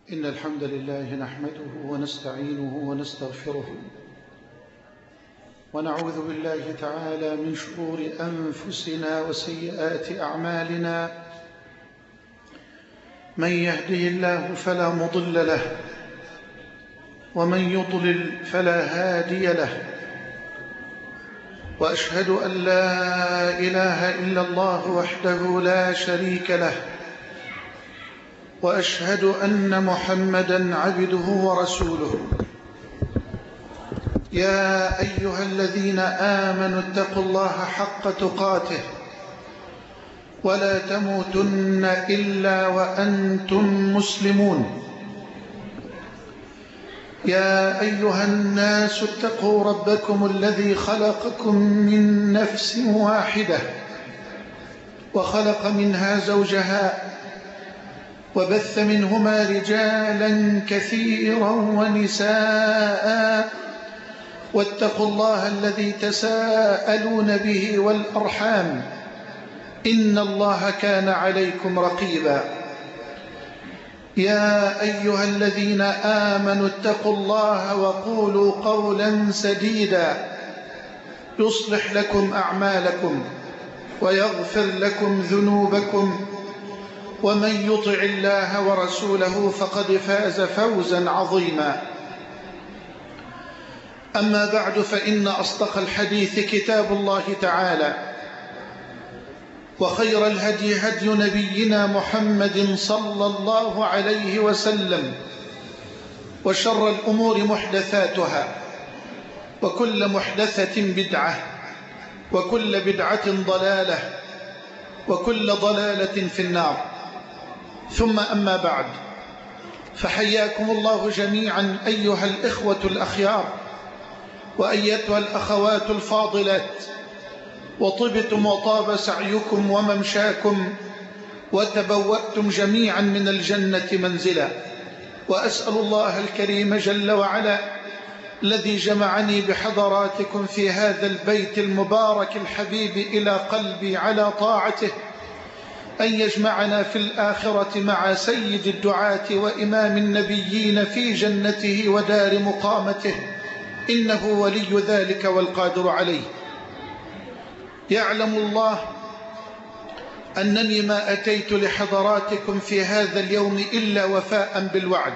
إن الحمد لله نحمده ونستعينه ونستغفره ونعوذ بالله تعالى من شرور أنفسنا وسيئات أعمالنا. من يهده الله فلا مضل له ومن يضلل فلا هادي له، وأشهد أن لا إله إلا الله وحده لا شريك له، وأشهد أن محمدًا عبده ورسوله. يا أيها الذين آمنوا اتقوا الله حق تقاته ولا تموتن إلا وأنتم مسلمون. يا أيها الناس اتقوا ربكم الذي خلقكم من نفس واحدة وخلق منها زوجها وبث منهما رجالا كثيرا ونساء، واتقوا الله الذي تساءلون به والأرحام إن الله كان عليكم رقيبا. يا أيها الذين آمنوا اتقوا الله وقولوا قولا سديدا يصلح لكم أعمالكم ويغفر لكم ذنوبكم، ومن يطع الله ورسوله فقد فاز فوزا عظيما. أما بعد، فإن أصدق الحديث كتاب الله تعالى، وخير الهدي هدي نبينا محمد صلى الله عليه وسلم، وشر الأمور محدثاتها، وكل محدثة بدعة، وكل بدعة ضلالة، وكل ضلالة في النار. ثم أما بعد، فحياكم الله جميعا أيها الإخوة الأخيار وأيتها الأخوات الفاضلات، وطبتم وطاب سعيكم وممشاكم وتبوأتم جميعا من الجنة منزلا. وأسأل الله الكريم جل وعلا الذي جمعني بحضراتكم في هذا البيت المبارك الحبيب إلى قلبي على طاعته أن يجمعنا في الآخرة مع سيد الدعاة وإمام النبيين في جنته ودار مقامته، إنه ولي ذلك والقادر عليه. يعلم الله أنني ما أتيت لحضراتكم في هذا اليوم إلا وفاء بالوعد،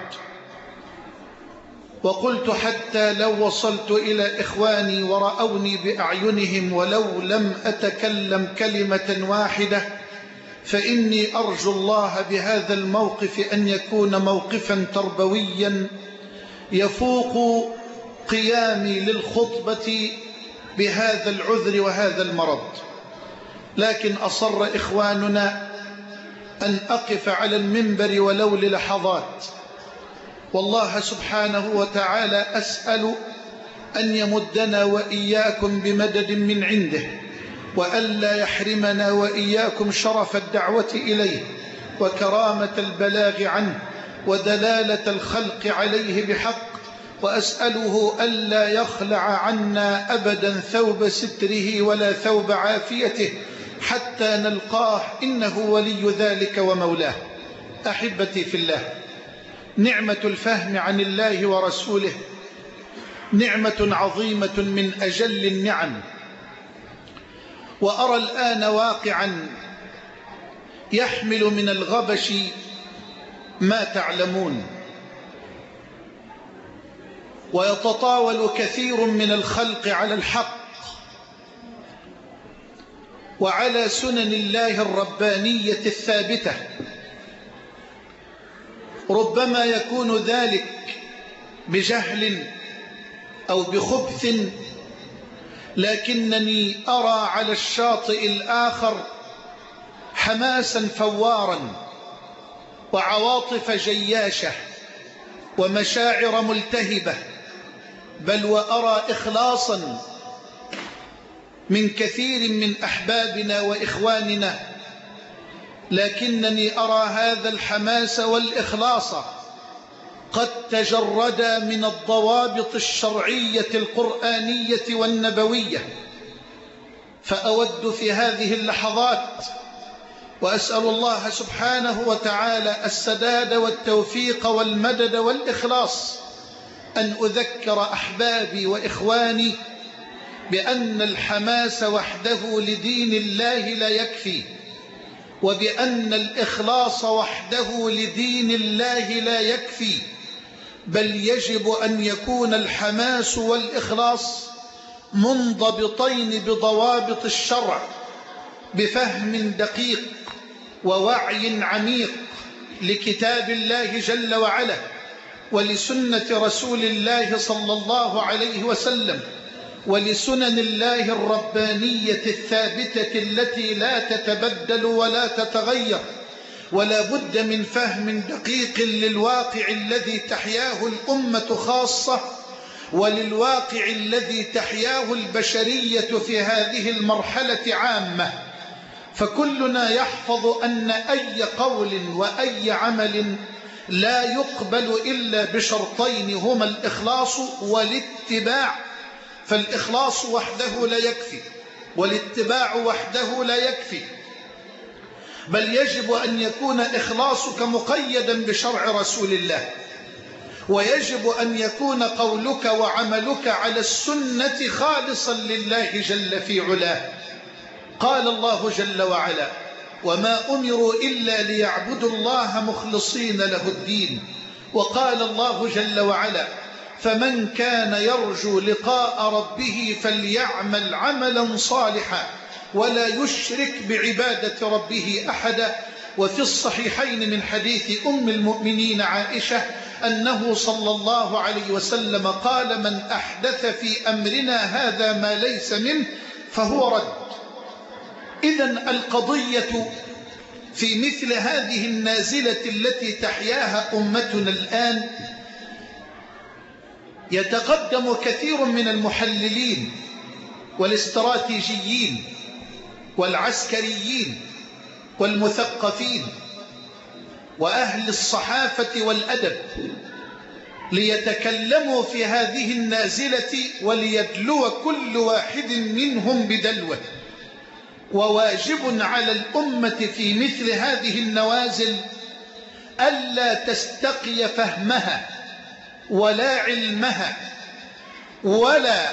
وقلت حتى لو وصلت إلى إخواني ورأوني بأعينهم ولو لم أتكلم كلمة واحدة، فإني أرجو الله بهذا الموقف أن يكون موقفا تربويا يفوق قيامي للخطبة بهذا العذر وهذا المرض. لكن أصر إخواننا أن أقف على المنبر ولو للحظات، والله سبحانه وتعالى أسأل أن يمدنا وإياكم بمدد من عنده، وألا يحرمنا وإياكم شرف الدعوة إليه وكرامة البلاغ عنه ودلالة الخلق عليه بحق. وأسأله ألا يخلع عنا أبدا ثوب ستره ولا ثوب عافيته حتى نلقاه، إنه ولي ذلك ومولاه. أحبتي في الله، نعمة الفهم عن الله ورسوله نعمة عظيمة من أجل النعم. وأرى الآن واقعا يحمل من الغبش ما تعلمون، ويتطاول كثير من الخلق على الحق وعلى سنن الله الربانية الثابتة. ربما يكون ذلك بجهل أو بخبث، لكنني أرى على الشاطئ الآخر حماسا فوارا وعواطف جياشة ومشاعر ملتهبة، بل وأرى إخلاصا من كثير من أحبابنا وإخواننا. لكنني أرى هذا الحماس والإخلاص قد تجردا من الضوابط الشرعية القرآنية والنبوية. فأود في هذه اللحظات وأسأل الله سبحانه وتعالى السداد والتوفيق والمدد والإخلاص أن أذكر أحبابي وإخواني بأن الحماس وحده لدين الله لا يكفي، وبأن الإخلاص وحده لدين الله لا يكفي، بل يجب أن يكون الحماس والإخلاص منضبطين بضوابط الشرع، بفهم دقيق ووعي عميق لكتاب الله جل وعلا ولسنة رسول الله صلى الله عليه وسلم ولسنن الله الربانية الثابتة التي لا تتبدل ولا تتغير، ولا بد من فهم دقيق للواقع الذي تحياه الأمة خاصة وللواقع الذي تحياه البشرية في هذه المرحلة عامة. فكلنا يحفظ أن أي قول وأي عمل لا يقبل إلا بشرطين هما الإخلاص والاتباع، فالإخلاص وحده لا يكفي والاتباع وحده لا يكفي، بل يجب أن يكون إخلاصك مقيدا بشرع رسول الله، ويجب أن يكون قولك وعملك على السنة خالصا لله جل في علاه. قال الله جل وعلا: وما أمروا إلا ليعبدوا الله مخلصين له الدين. وقال الله جل وعلا: فمن كان يرجو لقاء ربه فليعمل عملا صالحا ولا يشرك بعبادة ربه أحدا. وفي الصحيحين من حديث أم المؤمنين عائشة أنه صلى الله عليه وسلم قال: من أحدث في أمرنا هذا ما ليس منه فهو رد. إذن القضية في مثل هذه النازلة التي تحياها أمتنا الآن، يتقدم كثير من المحللين والاستراتيجيين والعسكريين والمثقفين وأهل الصحافة والأدب ليتكلموا في هذه النازلة وليدلو كل واحد منهم بدلوه. وواجب على الأمة في مثل هذه النوازل ألا تستقي فهمها ولا علمها ولا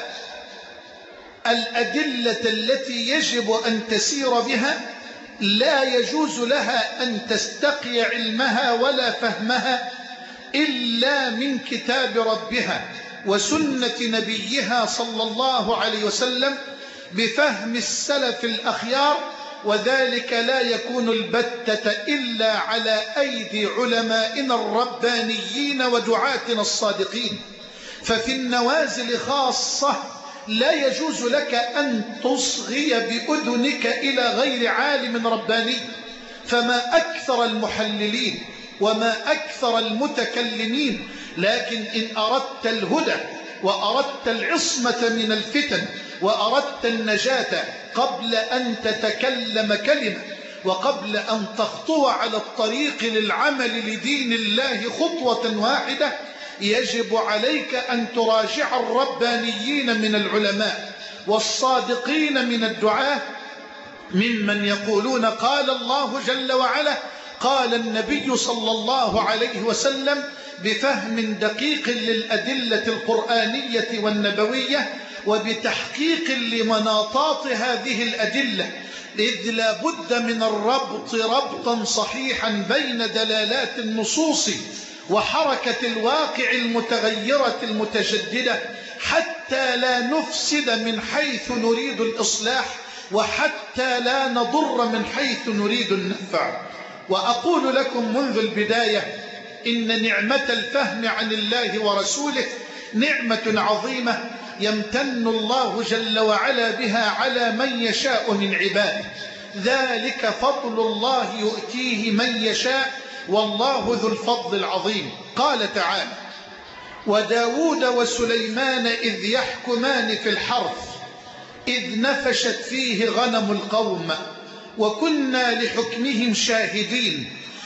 الأدلة التي يجب أن تسير بها، لا يجوز لها أن تستقي علمها ولا فهمها إلا من كتاب ربها وسنة نبيها صلى الله عليه وسلم بفهم السلف الأخيار، وذلك لا يكون البتة إلا على أيدي علمائنا الربانيين ودعاتنا الصادقين. ففي النوازل خاصة لا يجوز لك أن تصغي بأذنك إلى غير عالم رباني. فما أكثر المحللين وما أكثر المتكلمين، لكن إن أردت الهدى وأردت العصمة من الفتن وأردت النجاة قبل أن تتكلم كلمة وقبل أن تخطو على الطريق للعمل لدين الله خطوة واحدة، يجب عليك أن تراجع الربانيين من العلماء والصادقين من الدعاة ممن يقولون قال الله جل وعلا، قال النبي صلى الله عليه وسلم، بفهم دقيق للأدلة القرآنية والنبوية وبتحقيق لمناطات هذه الأدلة، إذ لا بد من الربط ربطا صحيحا بين دلالات النصوص وحركة الواقع المتغيرة المتجددة، حتى لا نفسد من حيث نريد الإصلاح وحتى لا نضر من حيث نريد النفع. وأقول لكم منذ البداية إن نعمة الفهم عن الله ورسوله نعمة عظيمة يمتن الله جل وعلا بها على من يشاء من عباده، ذلك فضل الله يؤتيه من يشاء والله ذو الفضل العظيم. قال تعالى: وداود وسليمان إذ يحكمان في الحرث إذ نفشت فيه غنم القوم وكنا لحكمهم شاهدين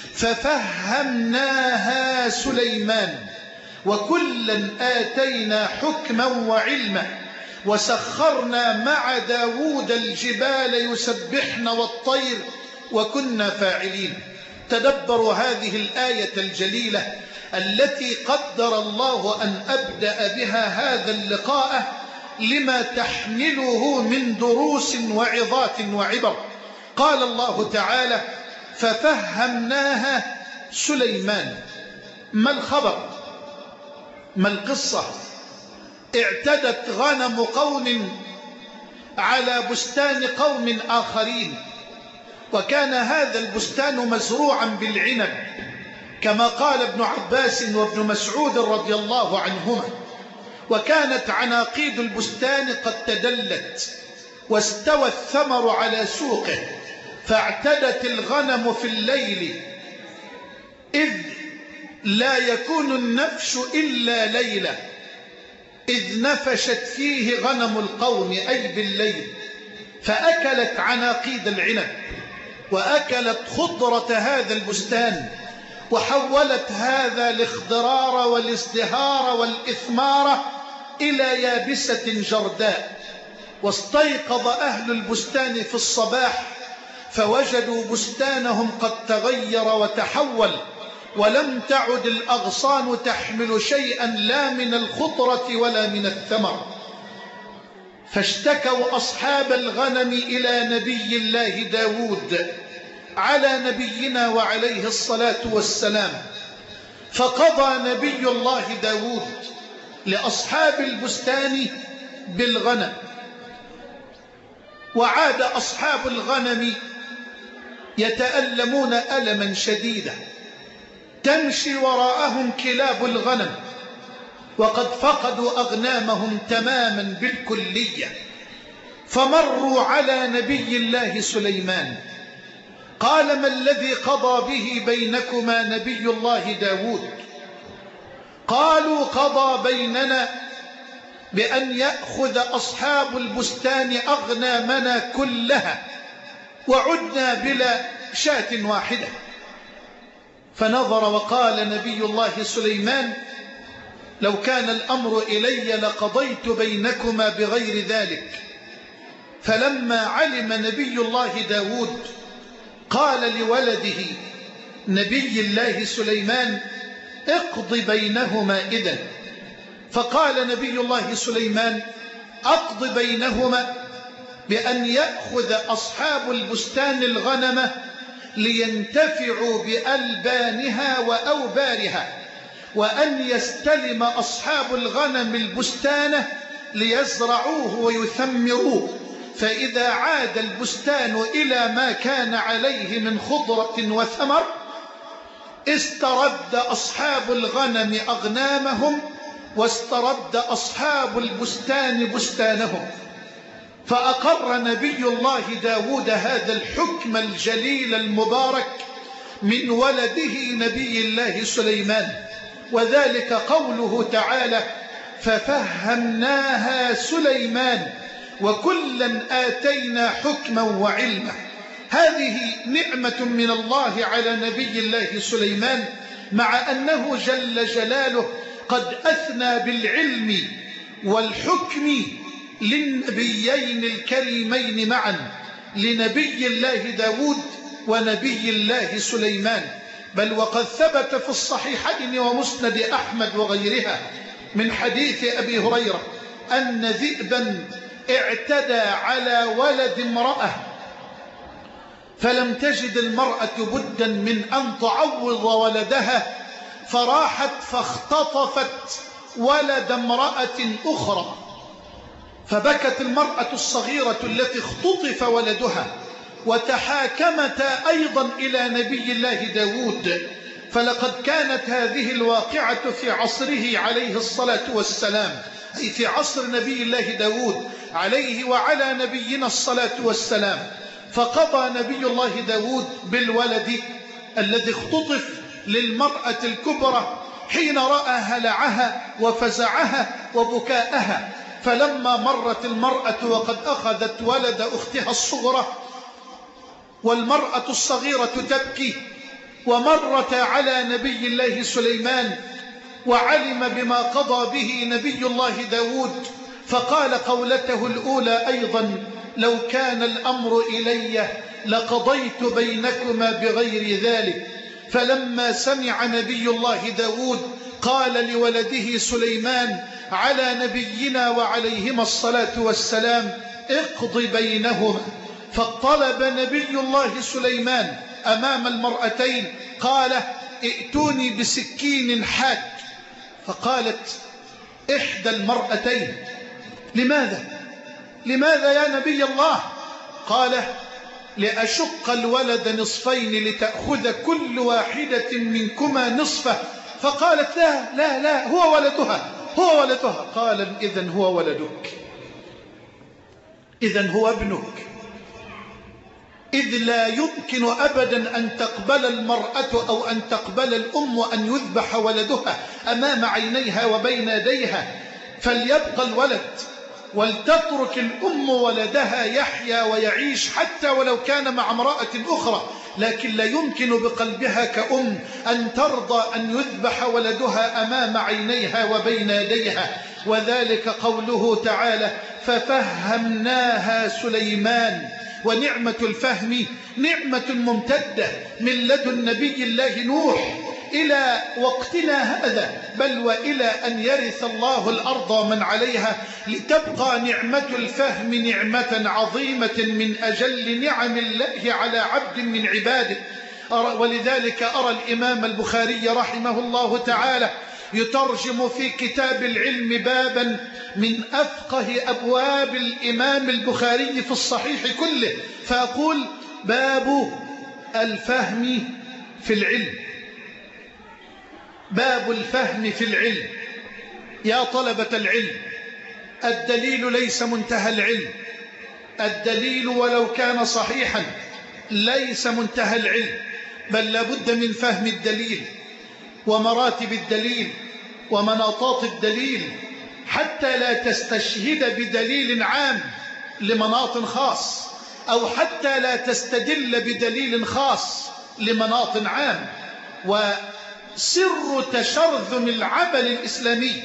ففهمناها سليمان وكلا آتينا حكما وعلما وسخرنا مع داود الجبال يسبحن والطير وكنا فاعلين. تدبروا هذه الآية الجليلة التي قدر الله أن أبدأ بها هذا اللقاء لما تحمله من دروس وعظات وعبر. قال الله تعالى: ففهمناها سليمان. ما الخبر؟ ما القصة؟ اعتدت غنم قوم على بستان قوم آخرين، وكان هذا البستان مزروعا بالعنب كما قال ابن عباس وابن مسعود رضي الله عنهما، وكانت عناقيد البستان قد تدلت واستوى الثمر على سوقه، فاعتدت الغنم في الليل إذ لا يكون النفش إلا ليلة، إذ نفشت فيه غنم القوم أي بالليل، فأكلت عناقيد العنب وأكلت خضرة هذا البستان، وحولت هذا الاخضرار والازدهار والإثمار إلى يابسة جرداء. واستيقظ أهل البستان في الصباح فوجدوا بستانهم قد تغير وتحول، ولم تعد الأغصان تحمل شيئا لا من الخضرة ولا من الثمر. فاشتكوا أصحاب الغنم إلى نبي الله داود على نبينا وعليه الصلاة والسلام، فقضى نبي الله داود لأصحاب البستان بالغنم، وعاد أصحاب الغنم يتألمون ألما شديدا، تمشي وراءهم كلاب الغنم وقد فقدوا أغنامهم تماما بالكلية. فمروا على نبي الله سليمان، قال: ما الذي قضى به بينكما نبي الله داود؟ قالوا: قضى بيننا بأن يأخذ أصحاب البستان أغنامنا كلها وعدنا بلا شاة واحدة. فنظر وقال نبي الله سليمان: لو كان الأمر إلي لقضيت بينكما بغير ذلك. فلما علم نبي الله داود قال لولده نبي الله سليمان: اقض بينهما إذن. فقال نبي الله سليمان: أقض بينهما بأن يأخذ أصحاب البستان الغنم لينتفعوا بألبانها وأوبارها، وأن يستلم أصحاب الغنم البستان ليزرعوه ويثمروه، فإذا عاد البستان إلى ما كان عليه من خضرة وثمر استرد أصحاب الغنم أغنامهم واسترد أصحاب البستان بستانهم. فأقر نبي الله داود هذا الحكم الجليل المبارك من ولده نبي الله سليمان، وذلك قوله تعالى: ففهمناها سليمان وكلا آتينا حكما وعلما. هذه نعمة من الله على نبي الله سليمان، مع أنه جل جلاله قد أثنى بالعلم والحكم للنبيين الكريمين معا، لنبي الله داود ونبي الله سليمان. بل وقد ثبت في الصحيحين ومسند أحمد وغيرها من حديث أبي هريرة أن ذئبا اعتدى على ولد امرأة، فلم تجد المرأة بدا من أن تعوض ولدها، فراحت فاختطفت ولد امرأة أخرى، فبكت المرأة الصغيرة التي اختطف ولدها، وتحاكمتا أيضا إلى نبي الله داود. فلقد كانت هذه الواقعة في عصره عليه الصلاة والسلام، أي في عصر نبي الله داود عليه وعلى نبينا الصلاة والسلام. فقضى نبي الله داود بالولد الذي اختطف للمرأة الكبرى حين رأى هلعها وفزعها وبكاءها. فلما مرت المرأة وقد أخذت ولد أختها الصغرى والمرأة الصغيرة تبكي، ومرت على نبي الله سليمان وعلم بما قضى به نبي الله داود، فقال قولته الأولى أيضا: لو كان الأمر إلي لقضيت بينكما بغير ذلك. فلما سمع نبي الله داود قال لولده سليمان على نبينا وعليهما الصلاة والسلام اقض بينهما. فطلب نبي الله سليمان أمام المرأتين قال ائتوني بسكين حاد. فقالت إحدى المرأتين لماذا يا نبي الله؟ قال لأشق الولد نصفين لتأخذ كل واحدة منكما نصفه. فقالت لا هو ولدها. قال إذن هو ولدك، إذن هو ابنك. إذ لا يمكن أبدا أن تقبل المرأة أو أن تقبل الأم أن يذبح ولدها أمام عينيها وبين يديها، فليبقى الولد ولتترك الأم ولدها يحيا ويعيش حتى ولو كان مع امرأة أخرى، لكن لا يمكن بقلبها كأم أن ترضى أن يذبح ولدها أمام عينيها وبين يديها. وذلك قوله تعالى ففهمناها سليمان. ونعمة الفهم نعمة ممتدة من لدن نبي الله نوح إلى وقتنا هذا، بل وإلى أن يرث الله الأرض ومن عليها، لتبقى نعمة الفهم نعمة عظيمة من أجل نعم الله على عبد من عباده. ولذلك أرى الإمام البخاري رحمه الله تعالى يترجم في كتاب العلم بابا من أفقه أبواب الإمام البخاري في الصحيح كله، فأقول باب الفهم في العلم. باب الفهم في العلم. يا طلبة العلم، الدليل ليس منتهى العلم، الدليل ولو كان صحيحا ليس منتهى العلم، بل لابد من فهم الدليل ومراتب الدليل ومناطات الدليل، حتى لا تستشهد بدليل عام لمناط خاص، أو حتى لا تستدل بدليل خاص لمناط عام. وسر تشرذم العمل الإسلامي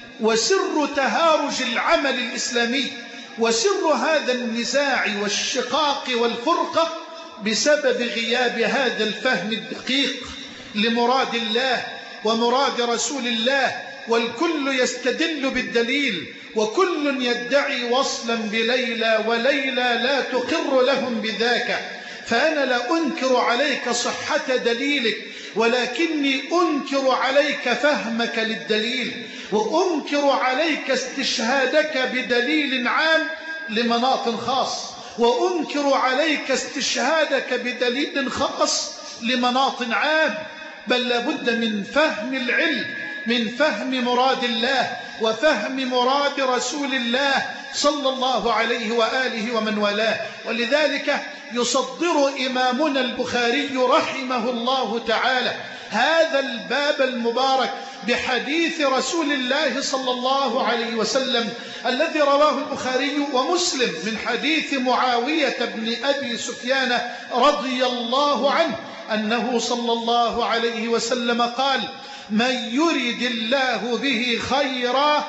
وسر تهارج العمل الإسلامي وسر هذا النزاع والشقاق والفرقة بسبب غياب هذا الفهم الدقيق لمراد الله ومراد رسول الله. والكل يستدل بالدليل، وكل يدعي وصلا بليلى، وليلى لا تقر لهم بذاك. فأنا لا أنكر عليك صحة دليلك، ولكني أنكر عليك فهمك للدليل، وأنكر عليك استشهادك بدليل عام لمناط خاص، وأنكر عليك استشهادك بدليل خاص لمناط عام. بل لابد من فهم العلم، من فهم مراد الله وفهم مراد رسول الله صلى الله عليه وآله ومن والاه. ولذلك يصدر إمامنا البخاري رحمه الله تعالى هذا الباب المبارك بحديث رسول الله صلى الله عليه وسلم الذي رواه البخاري ومسلم من حديث معاوية بن أبي سفيان رضي الله عنه أنه صلى الله عليه وسلم قال من يرد الله به خيرا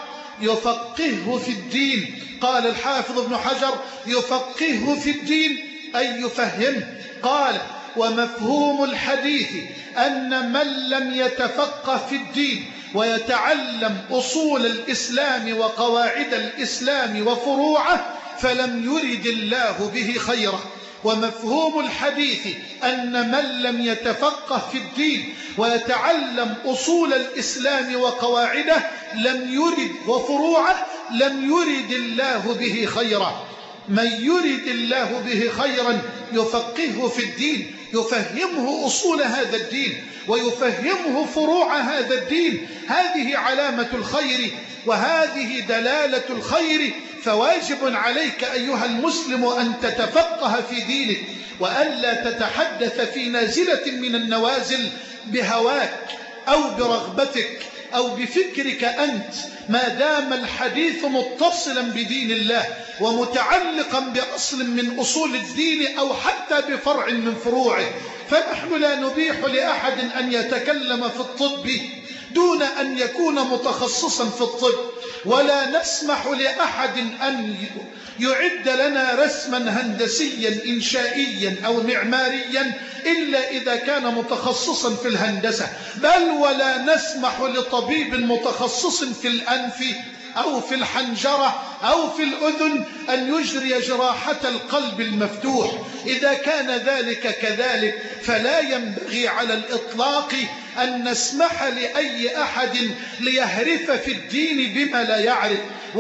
يفقهه في الدين. قال الحافظ ابن حجر يفقهه في الدين أي يفهمه. قال ومفهوم الحديث أن من لم يتفقه في الدين ويتعلم أصول الإسلام وقواعد الإسلام وفروعه فلم يرد الله به خيرا. ومفهوم الحديث أن من لم يتفقه في الدين ويتعلم أصول الإسلام وقواعده لم يرد وفروعه لم يرد الله به خيرا. من يرد الله به خيرا يفقهه في الدين، يفهمه أصول هذا الدين ويفهمه فروع هذا الدين. هذه علامة الخير وهذه دلالة الخير. فواجب عليك أيها المسلم أن تتفقه في دينك، وألا تتحدث في نازلة من النوازل بهواك أو برغبتك أو بفكرك أنت، ما دام الحديث متصلا بدين الله ومتعلقا بأصل من أصول الدين أو حتى بفرع من فروعه. فنحن لا نبيح لأحد أن يتكلم في الطب دون أن يكون متخصصا في الطب، ولا نسمح لأحد أن يعد لنا رسما هندسيا إنشائيا أو معماريا إلا إذا كان متخصصا في الهندسة، بل ولا نسمح لطبيب متخصص في الأنف أو في الحنجرة أو في الأذن أن يجري جراحة القلب المفتوح. إذا كان ذلك كذلك فلا ينبغي على الإطلاق أن نسمح لأي أحد ليهرف في الدين بما لا يعرف،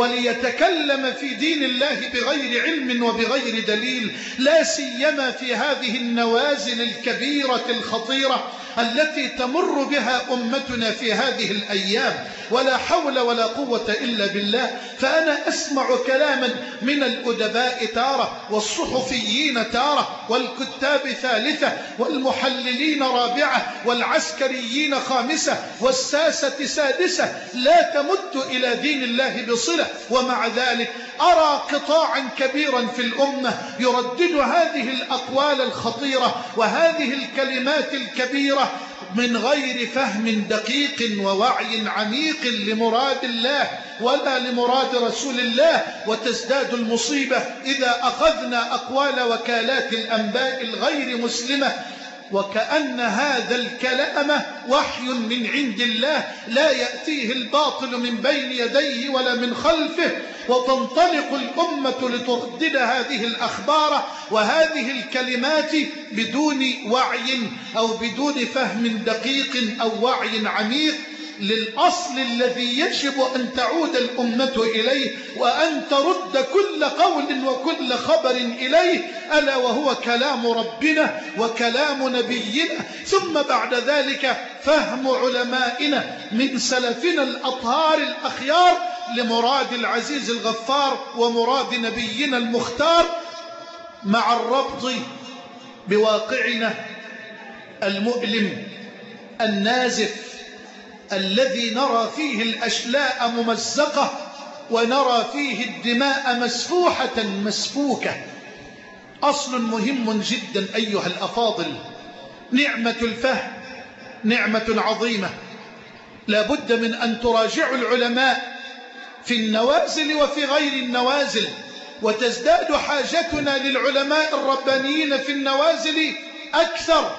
وليتكلم في دين الله بغير علم وبغير دليل، لا سيما في هذه النوازل الكبيرة الخطيرة التي تمر بها أمتنا في هذه الأيام. ولا حول ولا قوة إلا بالله. فأنا أسمع كلاما من الأدباء تارة، والصحفيين تارة، والكتاب ثالثة، والمحللين رابعة، والعسكريين خامسة، والساسة سادسة، لا تمت إلى دين الله بصلة، ومع ذلك أرى قطاعا كبيرا في الأمة يردد هذه الأقوال الخطيرة وهذه الكلمات الكبيرة من غير فهم دقيق ووعي عميق لمراد الله ولا لمراد رسول الله. وتزداد المصيبة إذا أخذنا أقوال وكالات الأنباء الغير مسلمة وكأن هذا الكلام وحي من عند الله لا يأتيه الباطل من بين يديه ولا من خلفه، وتنطلق الأمة لتردد هذه الأخبار وهذه الكلمات بدون وعي أو بدون فهم دقيق أو وعي عميق للأصل الذي يجب أن تعود الأمة إليه، وأن ترد كل قول وكل خبر إليه، ألا وهو كلام ربنا وكلام نبينا، ثم بعد ذلك فهم علمائنا من سلفنا الأطهار الأخيار لمراد العزيز الغفار ومراد نبينا المختار، مع الربط بواقعنا المؤلم النازف الذي نرى فيه الأشلاء ممزقة ونرى فيه الدماء مسفوحة مسفوكة. أصل مهم جدا أيها الأفاضل. نعمة الفهم نعمة عظيمة، لا بد من أن تراجعوا العلماء في النوازل وفي غير النوازل، وتزداد حاجتنا للعلماء الربانيين في النوازل أكثر.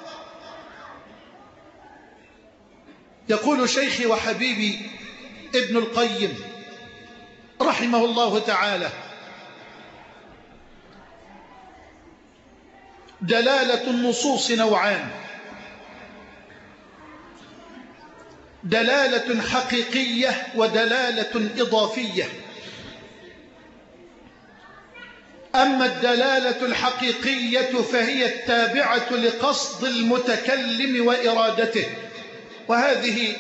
يقول شيخي وحبيبي ابن القيم رحمه الله تعالى: دلالة النصوص نوعان: دلالة حقيقية ودلالة إضافية. أما الدلالة الحقيقية فهي التابعة لقصد المتكلم وإرادته، وهذه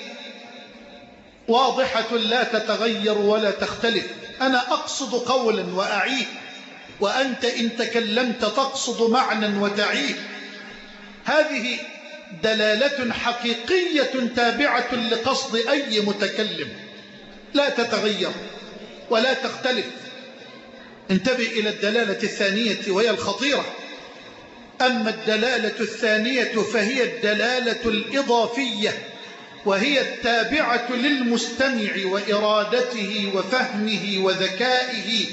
واضحة لا تتغير ولا تختلف. أنا أقصد قولا وأعيه، وأنت إن تكلمت تقصد معنى وتعيه. هذه دلالة حقيقية تابعة لقصد أي متكلم، لا تتغير ولا تختلف. انتبه إلى الدلالة الثانية وهي الخطيرة. أما الدلالة الثانية فهي الدلالة الإضافية، وهي التابعة للمستمع وإرادته وفهمه وذكائه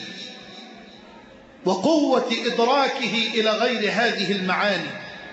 وقوة إدراكه إلى غير هذه المعاني.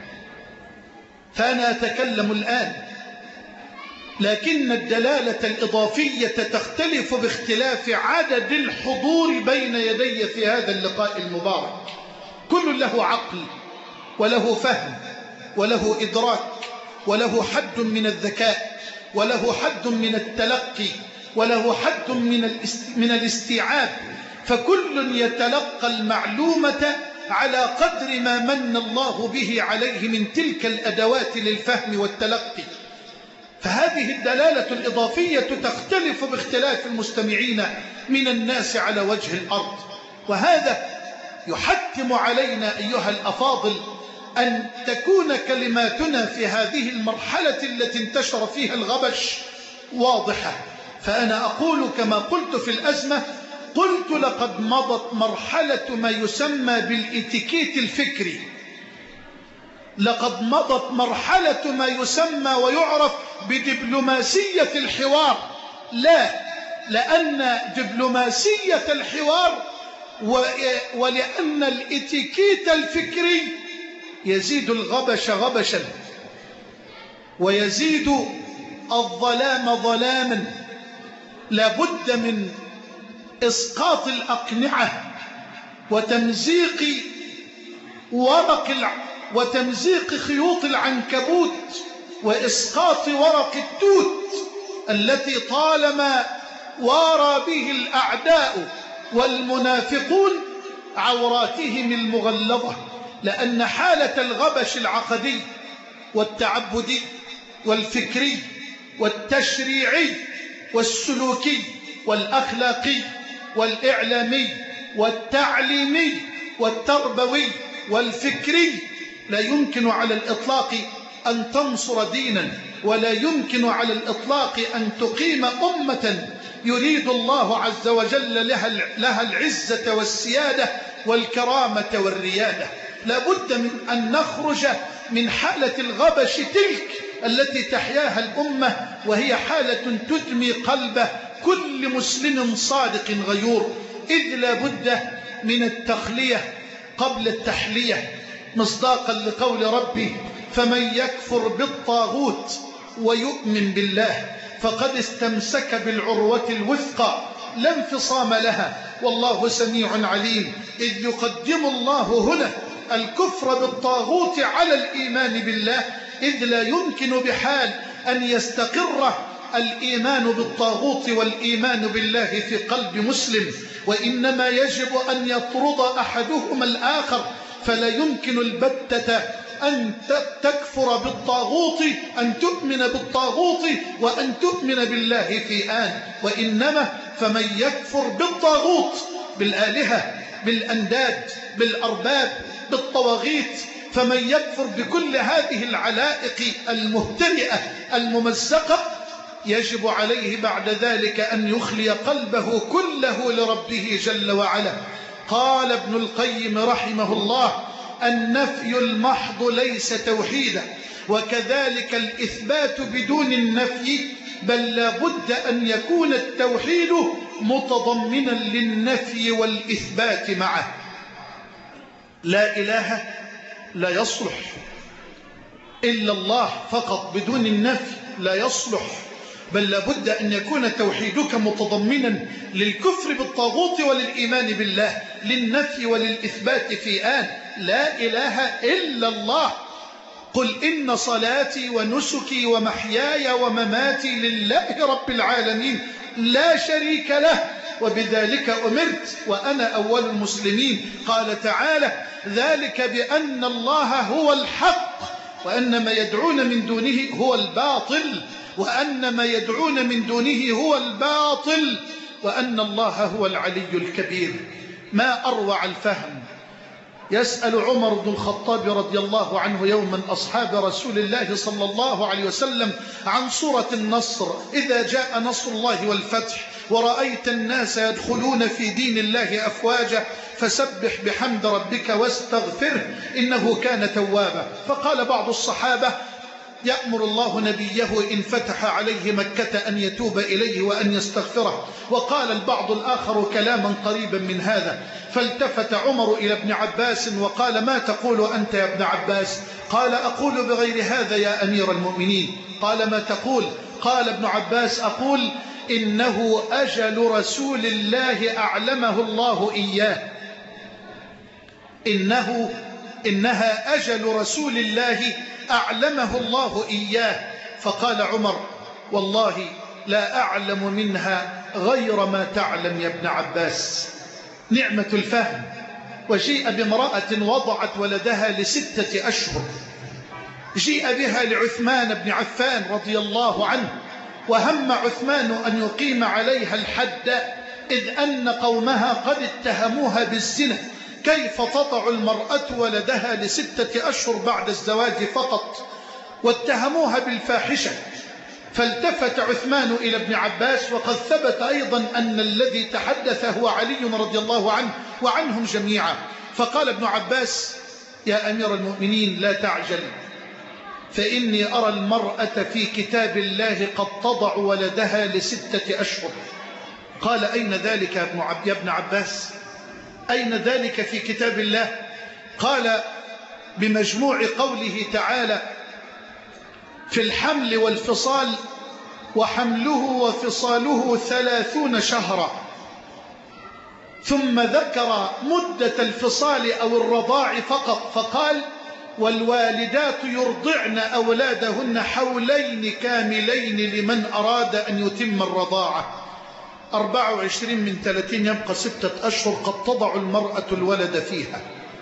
فأنا أتكلم الآن، لكن الدلالة الإضافية تختلف باختلاف عدد الحضور بين يدي في هذا اللقاء المبارك. كل له عقل وله فهم وله إدراك وله حد من الذكاء وله حد من التلقي وله حد من الاستيعاب، فكل يتلقى المعلومة على قدر ما من الله به عليه من تلك الأدوات للفهم والتلقي. فهذه الدلالة الإضافية تختلف باختلاف المستمعين من الناس على وجه الأرض، وهذا يحتم علينا أيها الأفاضل أن تكون كلماتنا في هذه المرحلة التي انتشر فيها الغبش واضحة. فأنا أقول كما قلت في الأزمة، قلت لقد مضت مرحلة ما يسمى بالإتيكيت الفكري، لقد مضت مرحلة ما يسمى ويعرف بدبلوماسية الحوار، لا، لأن دبلوماسية الحوار ولأن الاتيكيت الفكري يزيد الغبش غبشا ويزيد الظلام ظلاما. لابد من إسقاط الأقنعة وتمزيق وتمزيق خيوط العنكبوت وإسقاط ورق التوت التي طالما وارى به الأعداء والمنافقون عوراتهم المغلظة. لأن حالة الغبش العقدي والتعبدي والفكري والتشريعي والسلوكي والأخلاقي والإعلامي والتعليمي والتربوي والفكري لا يمكن على الإطلاق أن تنصر دينا، ولا يمكن على الإطلاق أن تقيم أمة يريد الله عز وجل لها العزة والسيادة والكرامة والريادة. لا بد من أن نخرج من حالة الغبش تلك التي تحياها الأمة، وهي حالة تدمي قلب كل مسلم صادق غيور، إذ لا بد من التخلية قبل التحلية، مصداقا لقول ربي: فمن يكفر بالطاغوت ويؤمن بالله فقد استمسك بالعروة الوثقى لا انفصام لها والله سميع عليم. إذ يقدم الله هنا الكفر بالطاغوت على الإيمان بالله، إذ لا يمكن بحال أن يستقر الإيمان بالطاغوت والإيمان بالله في قلب مسلم، وإنما يجب أن يطرد أحدهما الآخر. فلا يمكن البتة أن تكفر بالطاغوت، أن تؤمن بالطاغوت وأن تؤمن بالله في آن، وإنما فمن يكفر بالطاغوت، بالآلهة، بالأنداد، بالأرباب، بالطواغيت، فمن يكفر بكل هذه العلائق المهترئة الممزقة يجب عليه بعد ذلك أن يخلي قلبه كله لربه جل وعلا. قال ابن القيم رحمه الله: النفي المحض ليس توحيدا، وكذلك الإثبات بدون النفي، بل لا بد أن يكون التوحيد متضمنا للنفي والإثبات معه. لا إله لا يصلح إلا الله فقط بدون النفي لا يصلح، بل لابد أن يكون توحيدك متضمنا للكفر بالطاغوت وللإيمان بالله، للنفي وللإثبات في آن. لا إله إلا الله. قل إن صلاتي ونسكي ومحياي ومماتي لله رب العالمين لا شريك له وبذلك أمرت وأنا أول المسلمين. قال تعالى: ذلك بأن الله هو الحق وأن ما يدعون من دونه هو الباطل، وأن ما يدعون من دونه هو الباطل، وأن الله هو العلي الكبير. ما أروع الفهم. يسأل عمر بن الخطاب رضي الله عنه يوما أصحاب رسول الله صلى الله عليه وسلم عن سورة النصر: إذا جاء نصر الله والفتح ورأيت الناس يدخلون في دين الله أفواجا فسبح بحمد ربك واستغفره إنه كان توابا. فقال بعض الصحابة: يأمر الله نبيه إن فتح عليه مكة أن يتوب إليه وأن يستغفره. وقال البعض الآخر كلاما قريبا من هذا. فالتفت عمر إلى ابن عباس وقال: ما تقول أنت يا ابن عباس؟ قال: أقول بغير هذا يا أمير المؤمنين. قال: ما تقول؟ قال ابن عباس: أقول إنه أجل رسول الله أعلمه الله إياه، إنها أجل رسول الله أعلمه الله إياه. فقال عمر: والله لا أعلم منها غير ما تعلم يا ابن عباس. نعمة الفهم. وجيء بامرأة وضعت ولدها ل6 أشهر، جيء بها لعثمان بن عفان رضي الله عنه، وهم عثمان أن يقيم عليها الحد، إذ أن قومها قد اتهموها بالزنا. كيف تضع المرأة ولدها ل6 أشهر بعد الزواج فقط؟ واتهموها بالفاحشة. فالتفت عثمان إلى ابن عباس، وقد ثبت أيضا أن الذي تحدث هو علي رضي الله عنه وعنهم جميعا. فقال ابن عباس: يا أمير المؤمنين لا تعجل، فإني أرى المرأة في كتاب الله قد تضع ولدها ل6 أشهر. قال أين ذلك يا ابن عباس؟ أين ذلك في كتاب الله؟ قال بمجموع قوله تعالى في الحمل والفصال وحمله وفصاله 30 شهرا، ثم ذكر مدة الفصال أو الرضاع فقط فقال والوالدات يرضعن أولادهن حولين كاملين لمن أراد أن يتم الرضاعة. 24 من 30 يبقى 6 أشهر قد تضع المرأة الولد فيها.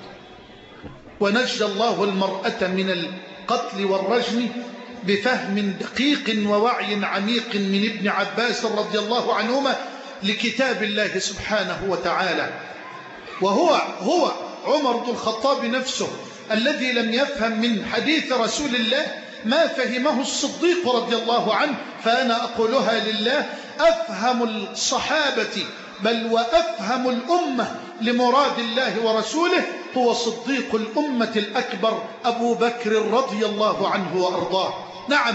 ونجى الله المرأة من القتل والرجم بفهم دقيق ووعي عميق من ابن عباس رضي الله عنهما لكتاب الله سبحانه وتعالى. وهو عمر بن الخطاب نفسه الذي لم يفهم من حديث رسول الله ما فهمه الصديق رضي الله عنه. فأنا أقولها لله، أفهم الصحابة بل وأفهم الأمة لمراد الله ورسوله هو صديق الأمة الأكبر أبو بكر رضي الله عنه وأرضاه. نعم،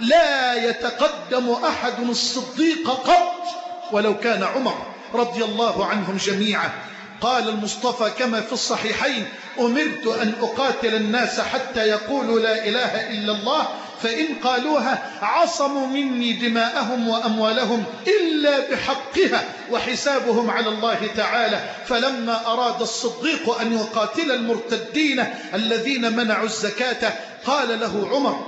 لا يتقدم أحد الصديق قط ولو كان عمر رضي الله عنهم جميعا. قال المصطفى كما في الصحيحين أمرت أن أقاتل الناس حتى يقولوا لا إله إلا الله، فإن قالوها عصموا مني دماءهم وأموالهم إلا بحقها وحسابهم على الله تعالى. فلما أراد الصديق أن يقاتل المرتدين الذين منعوا الزكاة قال له عمر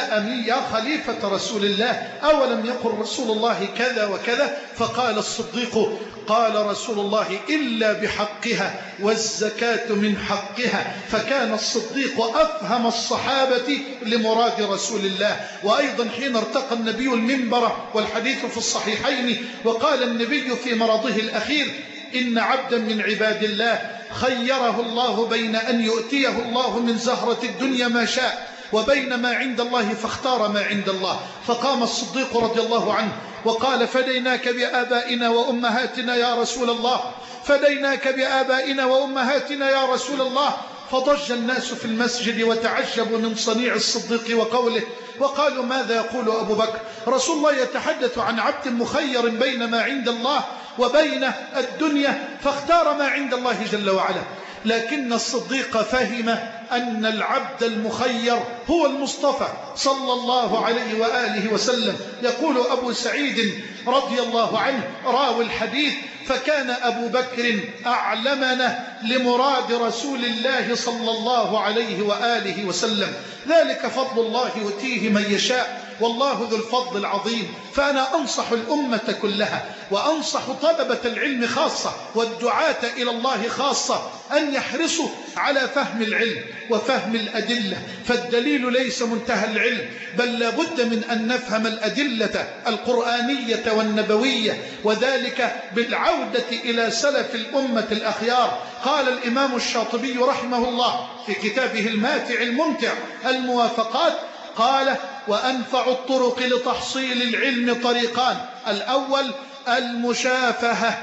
يا خليفة رسول الله أولم يقل رسول الله كذا وكذا؟ فقال الصديق قال رسول الله إلا بحقها والزكاة من حقها. فكان الصديق أفهم الصحابة لمراد رسول الله. وأيضا حين ارتقى النبي المنبر والحديث في الصحيحين وقال النبي في مرضه الأخير إن عبدا من عباد الله خيره الله بين أن يؤتيه الله من زهرة الدنيا ما شاء وبين ما عند الله فاختار ما عند الله. فقام الصديق رضي الله عنه وقال فديناك بآبائنا وأمهاتنا يا رسول الله، فديناك بآبائنا وأمهاتنا يا رسول الله. فضج الناس في المسجد وتعجبوا من صنيع الصديق وقوله، وقالوا ماذا يقول أبو بكر؟ رسول الله يتحدث عن عبد مخير بين ما عند الله وبين الدنيا فاختار ما عند الله جل وعلا. لكن الصديق فهم أن العبد المخير هو المصطفى صلى الله عليه وآله وسلم. يقول أبو سعيد رضي الله عنه راوي الحديث فكان أبو بكر أعلمنا لمراد رسول الله صلى الله عليه وآله وسلم. ذلك فضل الله يؤتيه من يشاء والله ذو الفضل العظيم. فأنا أنصح الأمة كلها وأنصح طلبة العلم خاصة والدعاة إلى الله خاصة أن يحرصوا على فهم العلم وفهم الأدلة، فالدليل ليس منتهى العلم، بل لابد من أن نفهم الأدلة القرآنية والنبوية، وذلك بالعودة إلى سلف الأمة الأخيار. قال الإمام الشاطبي رحمه الله في كتابه الماتع الممتع الموافقات قال وأنفع الطرق لتحصيل العلم طريقان: الأول المشافهة.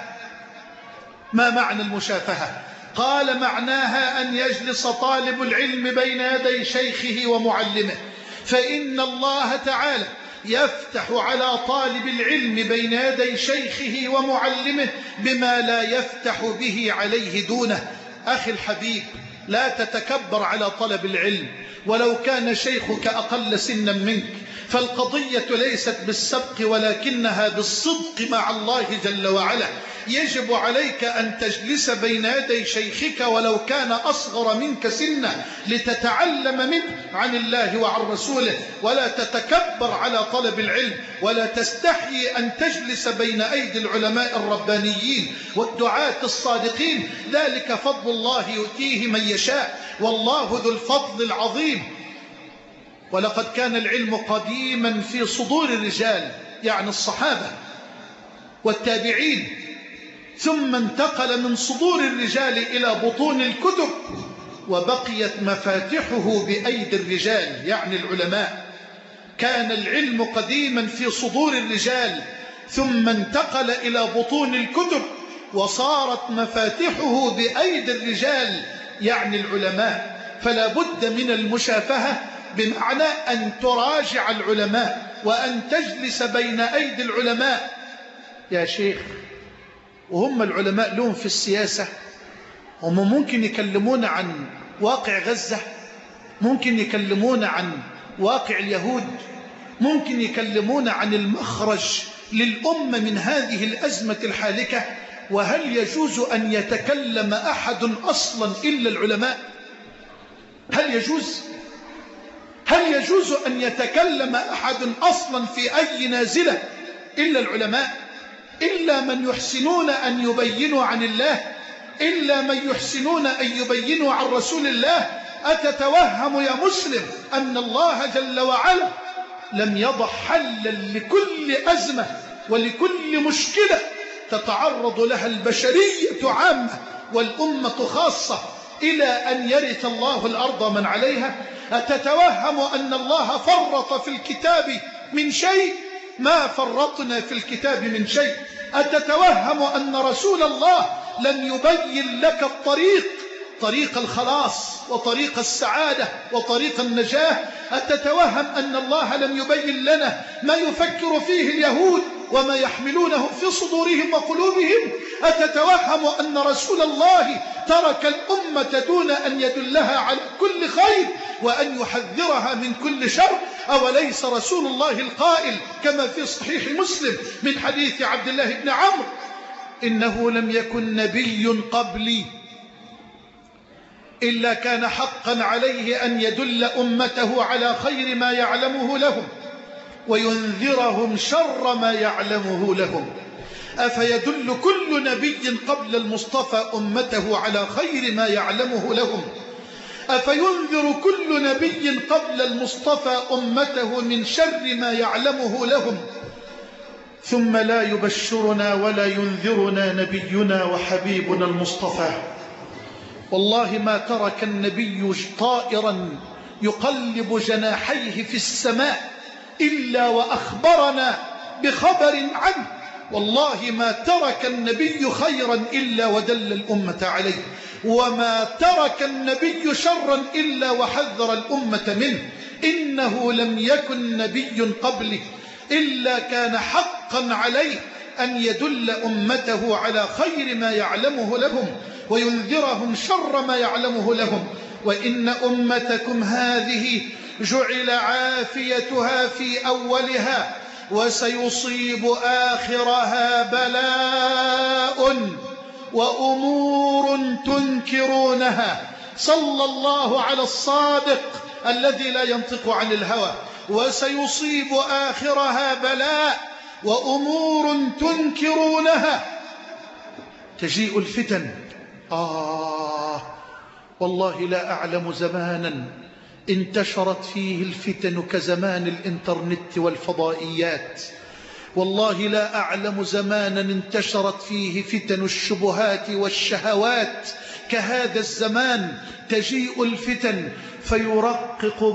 ما معنى المشافهة؟ قال معناها أن يجلس طالب العلم بين يدي شيخه ومعلمه، فإن الله تعالى يفتح على طالب العلم بين يدي شيخه ومعلمه بما لا يفتح به عليه دونه. أخي الحبيب، لا تتكبر على طلب العلم ولو كان شيخك أقل سنا منك، فالقضية ليست بالسبق ولكنها بالصدق مع الله جل وعلا. يجب عليك أن تجلس بين يدي شيخك ولو كان أصغر منك سنا لتتعلم منه عن الله وعن رسوله، ولا تتكبر على طلب العلم، ولا تستحي أن تجلس بين أيدي العلماء الربانيين والدعاة الصادقين. ذلك فضل الله يؤتيه من يشاء والله ذو الفضل العظيم. ولقد كان العلم قديما في صدور الرجال، يعني الصحابة والتابعين، ثم انتقل من صدور الرجال إلى بطون الكتب، وبقيت مفاتحه بأيدي الرجال يعني العلماء. كان العلم قديما في صدور الرجال ثم انتقل إلى بطون الكتب، وصارت مفاتحه بأيدي الرجال يعني العلماء. فلا بد من المشافهة بمعنى أن تراجع العلماء وأن تجلس بين أيدي العلماء. يا شيخ، وهم العلماء لهم في السياسة؟ هم ممكن يكلمون عن واقع غزة، ممكن يكلمون عن واقع اليهود، ممكن يكلمون عن المخرج للأمة من هذه الأزمة الحالكة. وهل يجوز أن يتكلم أحد أصلا إلا العلماء؟ هل يجوز أن يتكلم أحد أصلا في أي نازلة إلا العلماء؟ إلا من يحسنون أن يبينوا عن الله، إلا من يحسنون أن يبينوا عن رسول الله. أتتوهم يا مسلم أن الله جل وعلا لم يضع حلا لكل أزمة ولكل مشكلة تتعرض لها البشرية عامة والأمة خاصة إلى أن يرث الله الأرض من عليها؟ أتتوهم أن الله فرط في الكتاب من شيء؟ ما فرطنا في الكتاب من شيء. أتتوهم أن رسول الله لم يبين لك طريق الخلاص وطريق السعادة وطريق النجاة؟ أتتوهم أن الله لم يبين لنا ما يفكر فيه اليهود وما يحملونه في صدورهم وقلوبهم؟ أتتوهم أن رسول الله ترك الأمة دون أن يدلها على كل خير وأن يحذرها من كل شر؟ أوليس رسول الله القائل كما في صحيح مسلم من حديث عبد الله بن عمرو: إنه لم يكن نبي قبلي إلا كان حقا عليه أن يدل أمته على خير ما يعلمه لهم وينذرهم شر ما يعلمه لهم. أفيدل كل نبي قبل المصطفى أمته على خير ما يعلمه لهم؟ أفينذر كل نبي قبل المصطفى أمته من شر ما يعلمه لهم؟ ثم لا يبشرنا ولا ينذرنا نبينا وحبيبنا المصطفى. والله ما ترك النبي طائرا يقلب جناحيه في السماء إلا وأخبرنا بخبر عنه. والله ما ترك النبي خيرا إلا ودل الأمة عليه، وما ترك النبي شرا إلا وحذر الأمة منه. إنه لم يكن نبي قبله إلا كان حقا عليه أن يدل أمته على خير ما يعلمه لهم وينذرهم شر ما يعلمه لهم. وإن أمتكم هذه جعل عافيتها في أولها وسيصيب آخرها بلاء وأمور تنكرونها. صلى الله على الصادق الذي لا ينطق عن الهوى. وسيصيب آخرها بلاء وأمور تنكرونها. تجيء الفتن. والله لا أعلم زمانا انتشرت فيه الفتن كزمان الإنترنت والفضائيات. والله لا أعلم زمانا انتشرت فيه فتن الشبهات والشهوات كهذا الزمان. تجيء الفتن فيرقق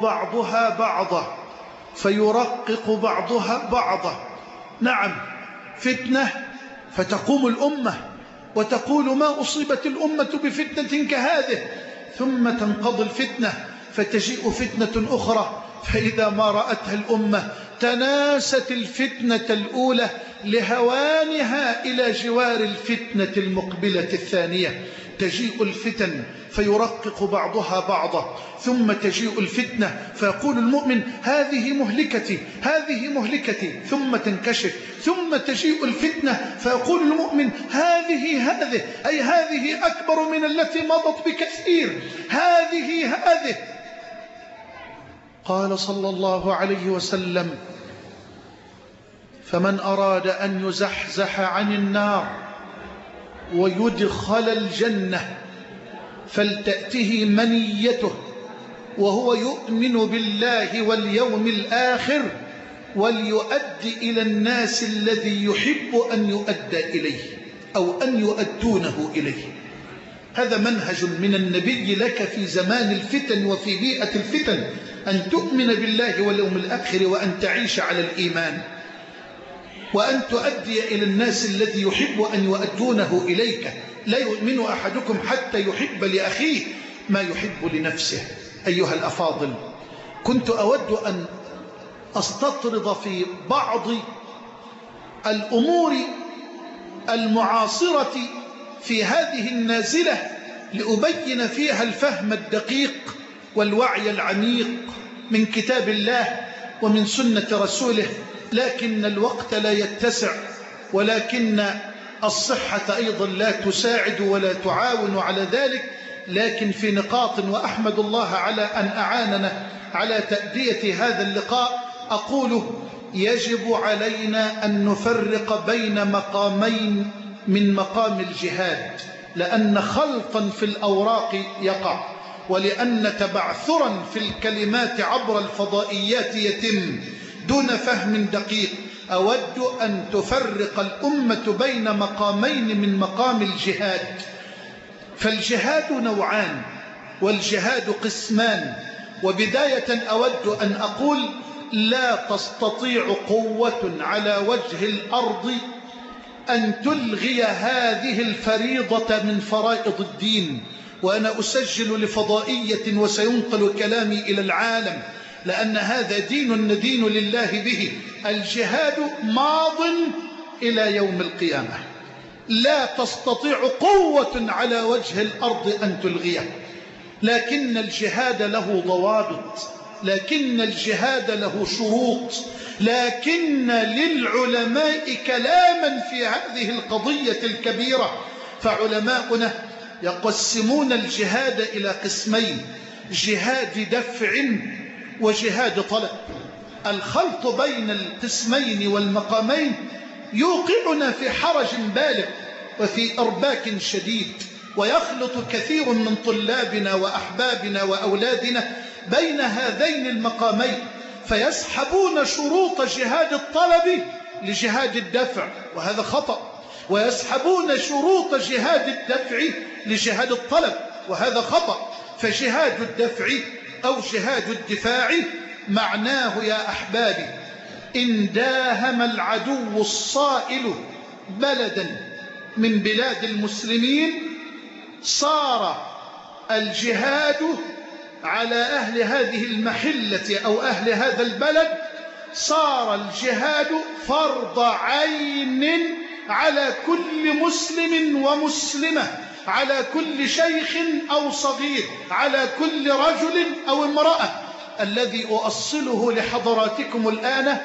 بعضها بعضا. نعم، فتنة فتقوم الأمة وتقول ما أصيبت الأمة بفتنة كهذه، ثم تنقضي الفتنة فتجيء فتنة أخرى، فإذا ما رأتها الأمة تناست الفتنة الأولى لهوانها إلى جوار الفتنة المقبلة الثانية. تجيء الفتن فيرقق بعضها بعضا، ثم تجيء الفتنة فيقول المؤمن هذه مهلكتي هذه مهلكتي، ثم تنكشف. ثم تجيء الفتنة فيقول المؤمن هذه أي هذه أكبر من التي مضت بكثير، هذه. قال صلى الله عليه وسلم: فمن أراد أن يزحزح عن النار ويدخل الجنة فلتأته منيته وهو يؤمن بالله واليوم الآخر وليؤدي إلى الناس الذي يحب أن يؤدى إليه أو أن يؤدونه إليه. هذا منهج من النبي لك في زمان الفتن وفي بيئة الفتن، أن تؤمن بالله واليوم الآخر وأن تعيش على الإيمان وأن تؤدي إلى الناس الذي يحب أن يؤدونه إليك. لا يؤمن أحدكم حتى يحب لأخيه ما يحب لنفسه. أيها الأفاضل، كنت أود أن أستطرد في بعض الأمور المعاصرة في هذه النازلة لأبين فيها الفهم الدقيق والوعي العميق من كتاب الله ومن سنة رسوله، لكن الوقت لا يتسع، ولكن الصحة أيضا لا تساعد ولا تعاون على ذلك، لكن في نقاط، وأحمد الله على أن أعاننا على تأدية هذا اللقاء. أقول يجب علينا أن نفرق بين مقامين من مقام الجهاد، لأن خلطا في الأوراق يقع، ولأن تبعثرا في الكلمات عبر الفضائيات يتم دون فهم دقيق. أود أن تفرق الأمة بين مقامين من مقام الجهاد. فالجهاد نوعان، والجهاد قسمان. وبداية أود أن أقول لا تستطيع قوة على وجه الأرض أن تلغي هذه الفريضة من فرائض الدين. وأنا أسجل لفضائية وسينقل كلامي إلى العالم، لأن هذا دين ندين لله به. الجهاد ماض إلى يوم القيامة، لا تستطيع قوة على وجه الأرض أن تلغيه، لكن الجهاد له ضوابط، لكن الجهاد له شروط، لكن للعلماء كلاما في هذه القضية الكبيرة. فعلماؤنا يقسمون الجهاد إلى قسمين: جهاد دفع وجهاد طلب. الخلط بين القسمين والمقامين يوقعنا في حرج بالغ وفي إرباك شديد، ويخلط كثير من طلابنا وأحبابنا وأولادنا بين هذين المقامين، فيسحبون شروط جهاد الطلب لجهاد الدفع، وهذا خطأ، ويسحبون شروط جهاد الدفع لجهاد الطلب، وهذا خطأ. فجهاد الدفع أو جهاد الدفاع معناه يا أحبابي إن داهم العدو الصائل بلدا من بلاد المسلمين صار الجهاد على أهل هذه المحلة أو أهل هذا البلد، صار الجهاد فرض عين على كل مسلم ومسلمة، على كل شيخ أو صغير، على كل رجل أو امرأة. الذي أؤصله لحضراتكم الآن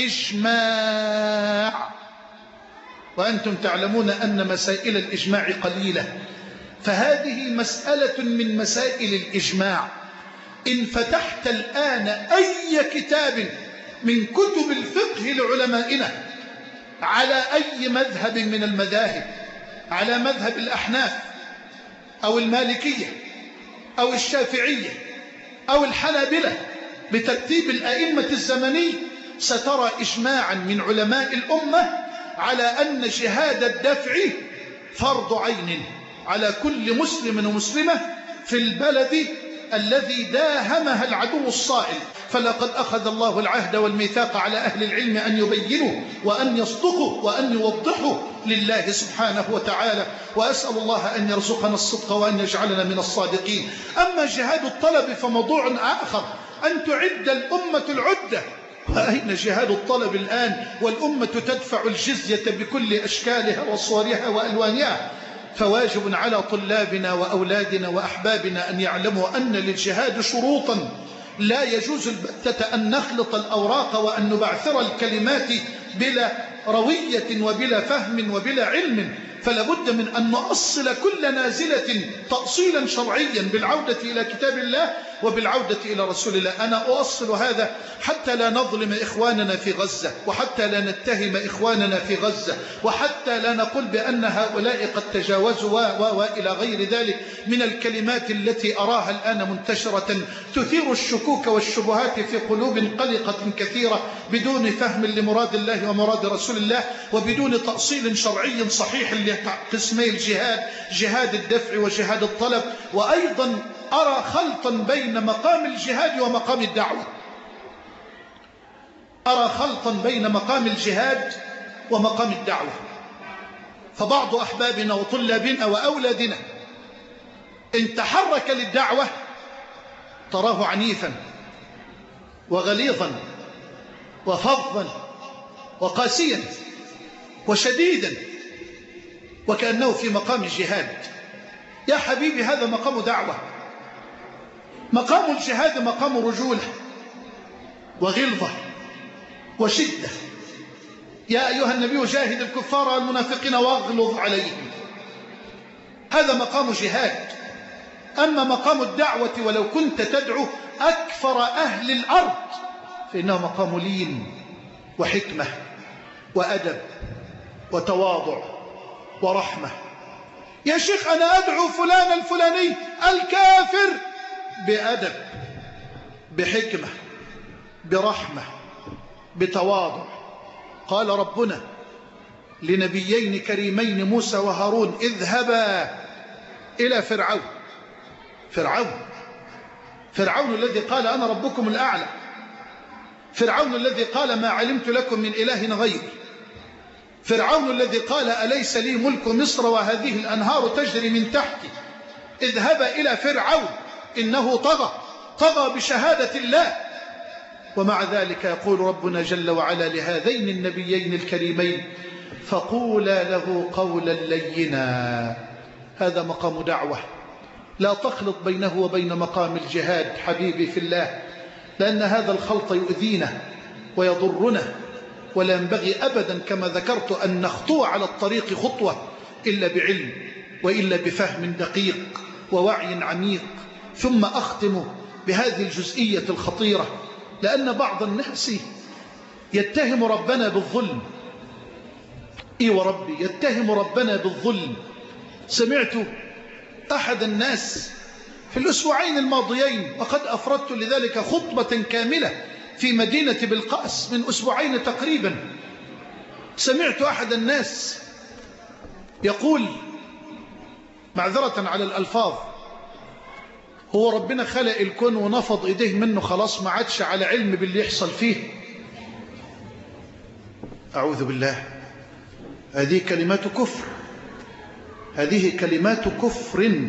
إجماع، وأنتم تعلمون أن مسائل الإجماع قليلة، فهذه مسألة من مسائل الإجماع. إن فتحت الآن أي كتاب من كتب الفقه لعلمائنا على أي مذهب من المذاهب، على مذهب الأحناف أو المالكية أو الشافعية أو الحنابلة بترتيب الأئمة الزمني، سترى إجماعا من علماء الأمة على أن جهاد الدفع فرض عين على كل مسلم ومسلمة في البلد الذي داهمها العدو الصائل. فلقد أخذ الله العهد والميثاق على أهل العلم أن يبينوا وأن يصدقوا وأن يوضحوا لله سبحانه وتعالى، وأسأل الله أن يرزقنا الصدق وأن يجعلنا من الصادقين. أما جهاد الطلب فموضوع آخر، أن تعد الأمة العدة. وأين جهاد الطلب الآن والأمة تدفع الجزية بكل أشكالها وصورها وألوانها؟ فواجب على طلابنا وأولادنا وأحبابنا أن يعلموا أن للجهاد شروطا، لا يجوز البتة أن نخلط الأوراق وأن نبعثر الكلمات بلا روية وبلا فهم وبلا علم. فلا بد من أن نؤصل كل نازلة تأصيلا شرعيا بالعودة إلى كتاب الله وبالعودة إلى رسول الله. أنا أؤصل هذا حتى لا نظلم إخواننا في غزة، وحتى لا نتهم إخواننا في غزة، وحتى لا نقول بأن هؤلاء قد تجاوزوا وإلى غير ذلك من الكلمات التي أراها الآن منتشرة تثير الشكوك والشبهات في قلوب قلقة كثيرة بدون فهم لمراد الله ومراد رسول الله، وبدون تأصيل شرعي صحيح لقسمي الجهاد، جهاد الدفع وجهاد الطلب. وأيضا أرى خلطا بين مقام الجهاد ومقام الدعوة، أرى خلطا بين مقام الجهاد ومقام الدعوة. فبعض أحبابنا وطلابنا وأولادنا إن تحرك للدعوة تراه عنيفا، وغليظا وفظا وقاسيا وشديدا، وكأنه في مقام الجهاد. يا حبيبي هذا مقام دعوة. مقام الجهاد مقام رجولة وغلظة وشدة. يا أيها النبي جاهد الكفار والمنافقين واغلظ عليهم. هذا مقام جهاد. أما مقام الدعوة ولو كنت تدعو أكثر أهل الأرض فإنه مقام لين وحكمة وأدب وتواضع ورحمة. يا شيخ أنا أدعو فلان الفلاني الكافر بأدب بحكمة برحمة بتواضع. قال ربنا لنبيين كريمين موسى وهارون اذهبا إلى فرعون الذي قال أنا ربكم الأعلى، فرعون الذي قال ما علمت لكم من إله غيري، فرعون الذي قال أليس لي ملك مصر وهذه الأنهار تجري من تحتي. اذهبا إلى فرعون إنه طغى بشهادة الله. ومع ذلك يقول ربنا جل وعلا لهذين النبيين الكريمين فقولا له قولا لينا. هذا مقام دعوة. لا تخلط بينه وبين مقام الجهاد حبيبي في الله، لأن هذا الخلط يؤذينا ويضرنا، ولا ينبغي أبدا كما ذكرت أن نخطو على الطريق خطوة إلا بعلم وإلا بفهم دقيق ووعي عميق. ثم أختم بهذه الجزئية الخطيرة، لأن بعض الناس يتهم ربنا بالظلم. وربي يتهم ربنا بالظلم. سمعت أحد الناس في الأسبوعين الماضيين، وقد أفردت لذلك خطبة كاملة في مدينة بلقاس من أسبوعين تقريبا، سمعت أحد الناس يقول معذرة على الألفاظ هو ربنا خلق الكون ونفض إيديه منه خلاص ما عادش على علم باللي يحصل فيه. أعوذ بالله. هذه كلمات كفر، هذه كلمات كفر.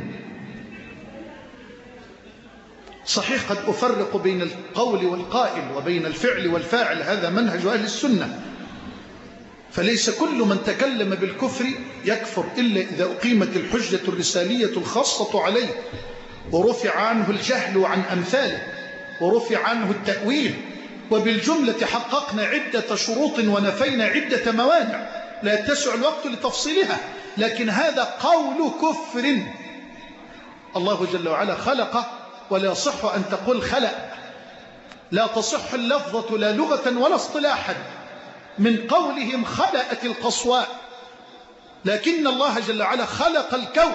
صحيح قد أفرق بين القول والقائل وبين الفعل والفاعل، هذا منهج أهل السنة، فليس كل من تكلم بالكفر يكفر إلا إذا أقيمت الحجة الرسالية الخاصة عليه ورفع عنه الجهل عن أمثاله ورفع عنه التأويل. وبالجملة حققنا عدة شروط ونفينا عدة موانع لا يتسع الوقت لتفصيلها، لكن هذا قول كفر. الله جل وعلا خلق، ولا يصح أن تقول خلق، لا تصح اللفظة لا لغة ولا اصطلاحا. من قولهم خلقت القصواء، لكن الله جل وعلا خلق الكون،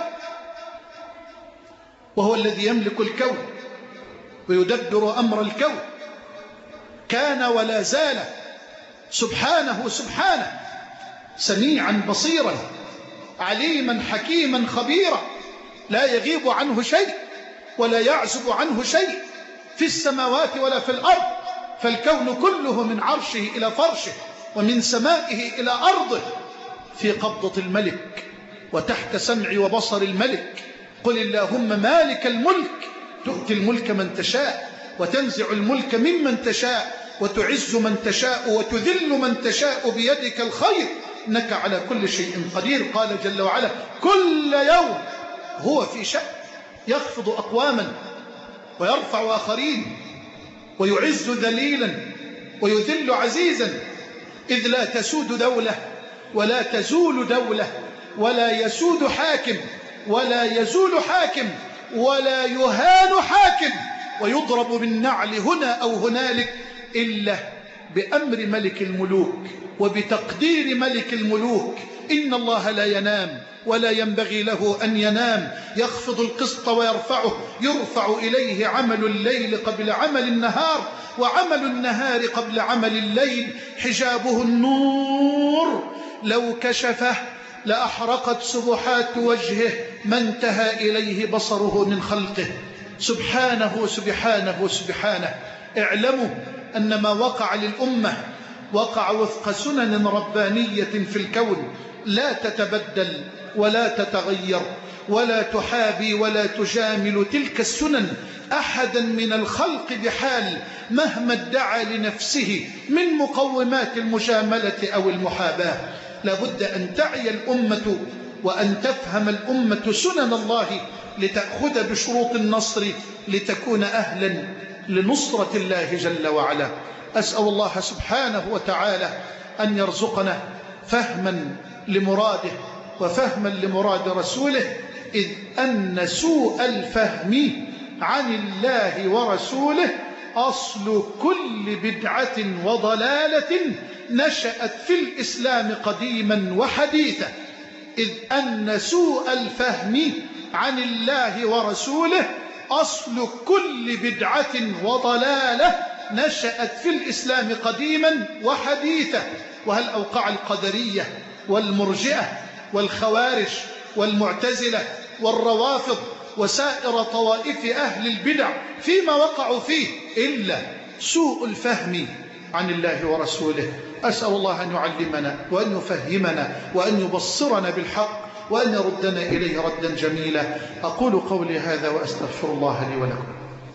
وهو الذي يملك الكون ويدبر أمر الكون. كان ولا زال سبحانه سميعا بصيرا عليما حكيما خبيرا، لا يغيب عنه شيء ولا يعزب عنه شيء في السماوات ولا في الأرض. فالكون كله من عرشه إلى فرشه ومن سمائه إلى أرضه في قبضة الملك وتحت سمع وبصر الملك. قل اللهم مالك الملك تؤتي الملك من تشاء وتنزع الملك ممن تشاء وتعز من تشاء وتذل من تشاء بيدك الخير إنك على كل شيء قدير. قال جل وعلا كل يوم هو في شأن، يخفض أقواما ويرفع آخرين ويعز ذليلا ويذل عزيزا، إذ لا تسود دولة ولا تزول دولة ولا يسود حاكم ولا يزول حاكم ولا يهان حاكم ويضرب بالنعل هنا أو هنالك إلا بأمر ملك الملوك وبتقدير ملك الملوك. إن الله لا ينام ولا ينبغي له أن ينام، يخفض القسط ويرفعه، يرفع إليه عمل الليل قبل عمل النهار وعمل النهار قبل عمل الليل. حجابه النور لو كشفه لأحرقت سبحات وجهه ما انتهى إليه بصره من خلقه. سبحانه سبحانه سبحانه. اعلموا أن ما وقع للأمة وقع وفق سنن ربانية في الكون لا تتبدل ولا تتغير ولا تحابي ولا تجامل تلك السنن، أحدا من الخلق بحال مهما ادعى لنفسه من مقومات المجاملة أو المحاباة. لابد أن تعي الأمة وأن تفهم الأمة سنن الله لتأخذ بشروط النصر لتكون أهلا لنصرة الله جل وعلا. أسأل الله سبحانه وتعالى أن يرزقنا فهما لمراده وفهما لمراد رسوله، إذ أن سوء الفهم عن الله ورسوله أصل كل بدعة وضلالة نشأت في الإسلام قديما وحديثا. إذ أن سوء الفهم عن الله ورسوله أصل كل بدعة وضلالة نشأت في الإسلام قديما وحديثا. وهل أوقع القدرية والمرجئة والخوارج والمعتزلة والروافض وسائر طوائف أهل البدع فيما وقعوا فيه إلا سوء الفهم عن الله ورسوله. أسأل الله أن يعلمنا وأن يفهمنا وأن يبصرنا بالحق وأن يردنا إليه ردا جميلا. أقول قولي هذا وأستغفر الله لي ولكم.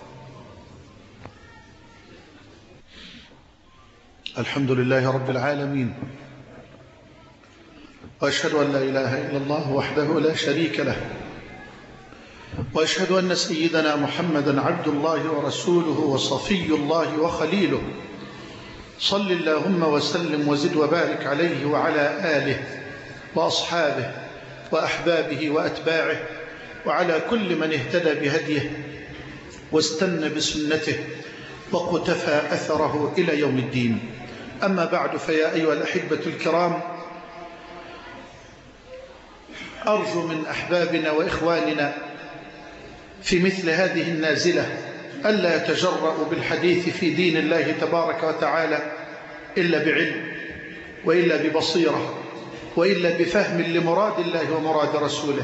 الحمد لله رب العالمين، وأشهد أن لا إله إلا الله وحده لا شريك له، وأشهد أن سيدنا محمدا عبد الله ورسوله وصفي الله وخليله. صل اللهم وسلم وزد وبارك عليه وعلى آله وأصحابه وأحبابه وأتباعه وعلى كل من اهتدى بهديه واستنى بسنته وقتفى أثره إلى يوم الدين. أما بعد، فيا أيها الأحبة الكرام، أرجو من أحبابنا وإخواننا في مثل هذه النازلة ألا يتجرأوا بالحديث في دين الله تبارك وتعالى إلا بعلم وإلا ببصيرة وإلا بفهم لمراد الله ومراد رسوله،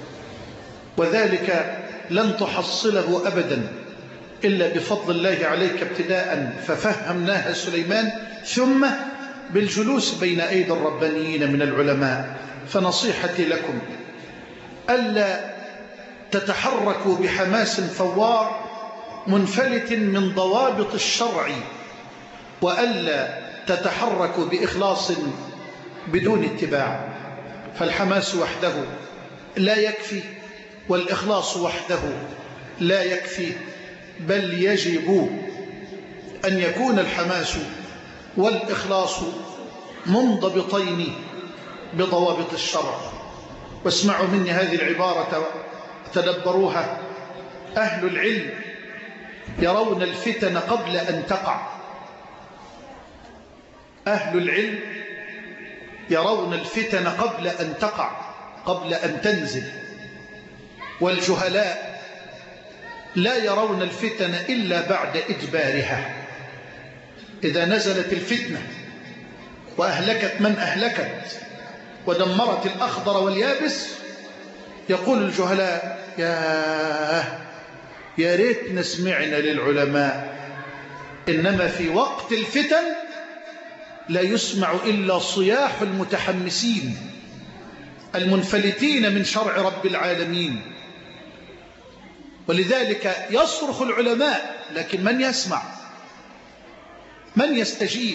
وذلك لن تحصله أبدا إلا بفضل الله عليك ابتداء ففهمناها سليمان، ثم بالجلوس بين أيدي الربانيين من العلماء. فنصيحتي لكم ألا تتحركوا بحماس فوار منفلت من ضوابط الشرع، وألا تتحركوا بإخلاص بدون اتباع، فالحماس وحده لا يكفي والإخلاص وحده لا يكفي، بل يجب أن يكون الحماس والإخلاص منضبطين بضوابط الشرع. واسمعوا مني هذه العبارة تدبروها. أهل العلم يرون الفتن قبل أن تقع. أهل العلم يرون الفتن قبل أن تقع، قبل أن تنزل. والجهلاء لا يرون الفتن إلا بعد إدبارها. إذا نزلت الفتنة وأهلكت من أهلكت ودمرت الأخضر واليابس، يقول الجهلاء يا ريتنا سمعنا للعلماء. إنما في وقت الفتن لا يسمع إلا صياح المتحمسين المنفلتين من شرع رب العالمين. ولذلك يصرخ العلماء، لكن من يسمع؟ من يستجيب؟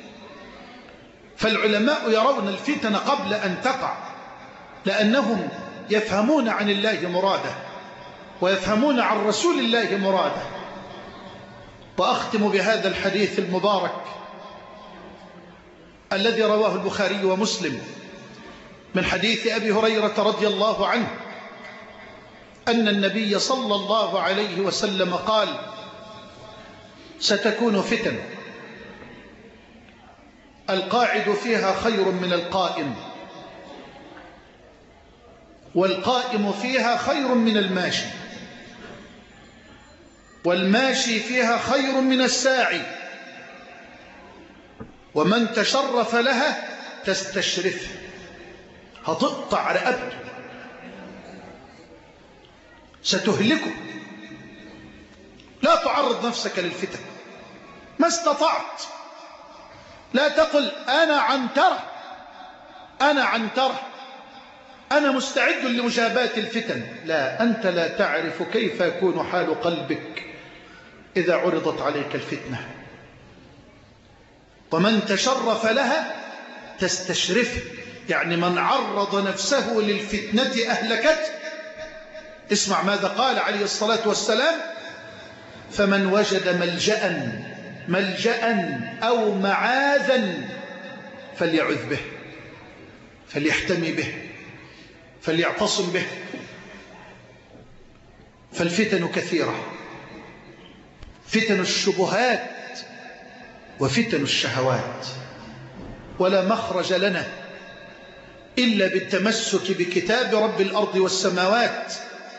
فالعلماء يرون الفتن قبل أن تقع، لأنهم يفهمون عن الله مراده ويفهمون عن رسول الله مراده. وأختم بهذا الحديث المبارك الذي رواه البخاري ومسلم من حديث أبي هريرة رضي الله عنه أن النبي صلى الله عليه وسلم قال: ستكون فتن القاعد فيها خير من القائم، والقائم فيها خير من الماشي، والماشي فيها خير من الساعي، ومن تشرف لها تستشرفه، هتقطع رقبته، ستهلكه. لا تعرض نفسك للفتن ما استطعت. لا تقل أنا عنترة، أنا عنترة، أنا مستعد لمجاباة الفتن. لا، أنت لا تعرف كيف يكون حال قلبك إذا عرضت عليك الفتنة، ومن تشرف لها تستشرفه، يعني من عرض نفسه للفتنة أهلكته. اسمع ماذا قال عليه الصلاة والسلام: فمن وجد ملجأ أو معاذا فليعذ به، فليحتمي به، فليعتصم به. فالفتن كثيرة، فتن الشبهات وفتن الشهوات، ولا مخرج لنا إلا بالتمسك بكتاب رب الأرض والسماوات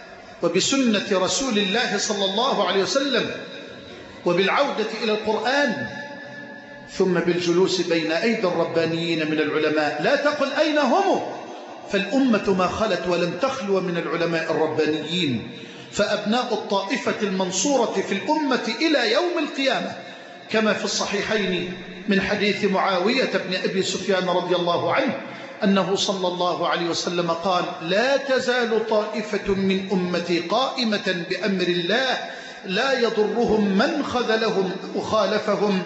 وبسنة رسول الله صلى الله عليه وسلم، وبالعودة إلى القرآن، ثم بالجلوس بين أيدي الربانيين من العلماء. لا تقل أين هم، فالأمة ما خلت ولم تخلو من العلماء الربانيين، فأبناء الطائفة المنصورة في الأمة إلى يوم القيامة، كما في الصحيحين من حديث معاوية بن أبي سفيان رضي الله عنه أنه صلى الله عليه وسلم قال: لا تزال طائفة من أمتي قائمة بأمر الله لا يضرهم من خذلهم وخالفهم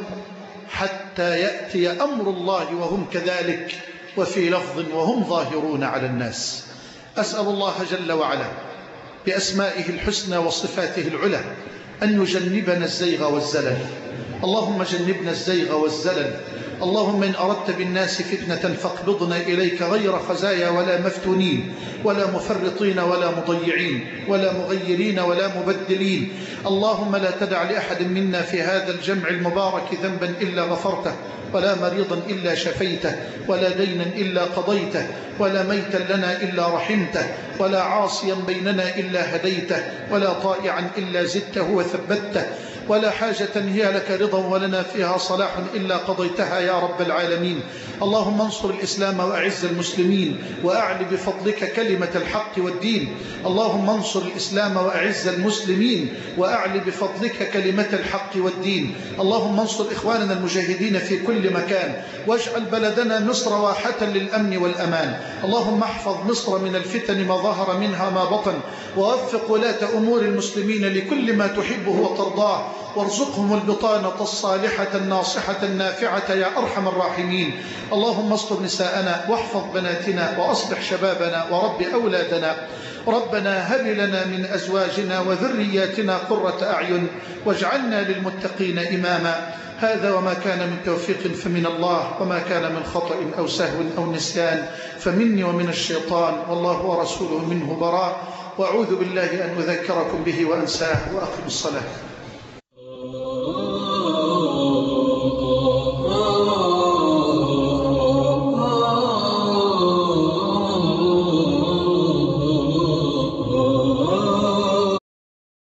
حتى يأتي أمر الله وهم كذلك، وفي لفظ: وهم ظاهرون على الناس. أسأل الله جل وعلا بأسمائه الحسنى وصفاته العلى أن يجنبنا الزيغ والزلل. اللهم جنبنا الزيغ والزلل. اللهم إن أردت بالناس فتنة فاقبضنا إليك غير خزايا ولا مفتونين ولا مفرطين ولا مضيعين ولا مغيرين ولا مبدلين. اللهم لا تدع لأحد منا في هذا الجمع المبارك ذنبا إلا غفرته، ولا مريضا إلا شفيته، ولا دينا إلا قضيته، ولا ميتا لنا إلا رحمته، ولا عاصيا بيننا إلا هديته، ولا طائعا إلا زدته وثبته، ولا حاجة هي لك رضا ولنا فيها صلاح إلا قضيتها يا رب العالمين. اللهم انصر الإسلام وأعز المسلمين وأعل بفضلك كلمة الحق والدين. اللهم انصر الإسلام وأعز المسلمين وأعل بفضلك كلمة الحق والدين. اللهم انصر إخواننا المجاهدين في كل مكان، واجعل بلدنا مصر واحة للأمن والأمان. اللهم احفظ مصر من الفتن ما ظهر منها ما بطن، ووفق ولاة أمور المسلمين لكل ما تحبه وترضاه، وارزقهم البطانة الصالحة الناصحة النافعة يا أرحم الراحمين. اللهم استر نساءنا واحفظ بناتنا وأصلح شبابنا ورب أولادنا. ربنا هب لنا من أزواجنا وذرياتنا قرة أعين واجعلنا للمتقين إماما. هذا وما كان من توفيق فمن الله، وما كان من خطأ أو سهو أو نسيان فمني ومن الشيطان، والله ورسوله منه براء. وأعوذ بالله أن أذكركم به وأنساه. وأقم الصلاة.